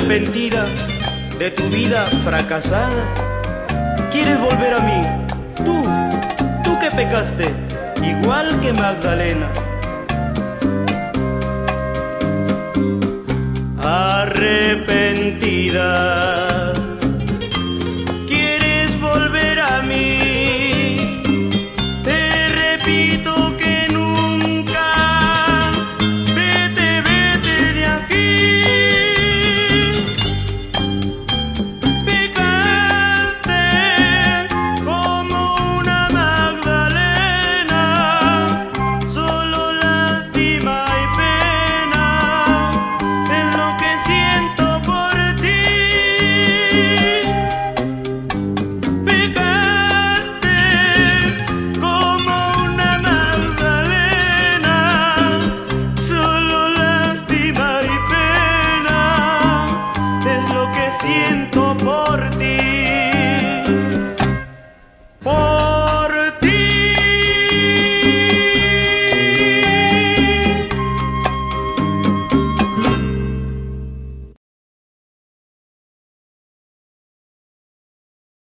arrepentida de tu vida fracasada, quieres volver a mí, tú que pecaste, igual que Magdalena. Arrepentida, quieres volver a mí, te repito que nunca, vete, vete de aquí. Pecaste como una Magdalena, solo lástima y pena es lo que siento por ti. Pecaste como una Magdalena, solo lástima y pena es lo que siento por ti.